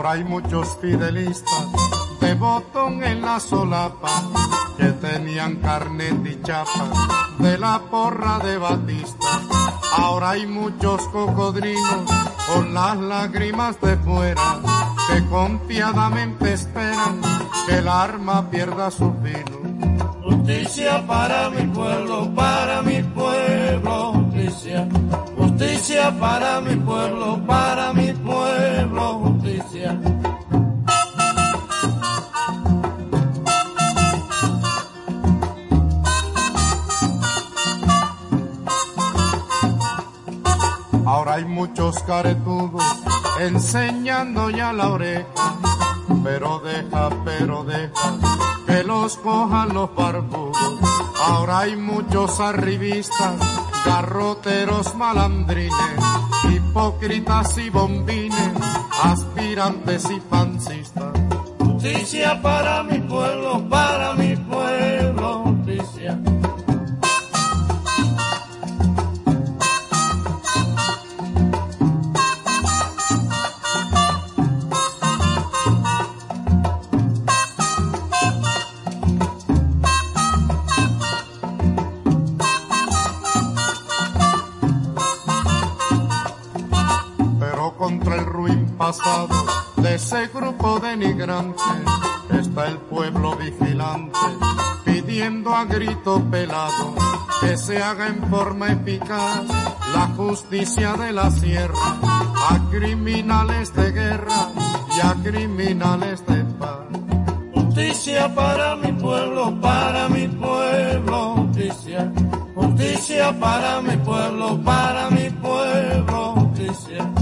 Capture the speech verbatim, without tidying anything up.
Ahora hay muchos fidelistas de botón en la solapa que tenían carnet y chapa de la porra de Batista. Ahora hay muchos cocodrilos con las lágrimas de fuera que confiadamente esperan que el arma pierda su filo. Justicia para mi pueblo, para mi pueblo, justicia. Justicia para mi pueblo, para mi pueblo, justicia. Ahora hay muchos caretudos enseñando ya la oreja, pero deja, pero deja que los cojan los barbudos. Ahora hay muchos arribistas, garroteros malandrines, hipócritas y bombines, aspirantes y pancistas. Justicia para mi pueblo, para mi pueblo, justicia. Contra el ruin pasado de ese grupo denigrante está el pueblo vigilante pidiendo a grito pelado que se haga en forma eficaz la justicia de la sierra a criminales de guerra y a criminales de paz. Justicia para mi pueblo, para mi pueblo, justicia. Justicia para mi pueblo, para mi pueblo, justicia.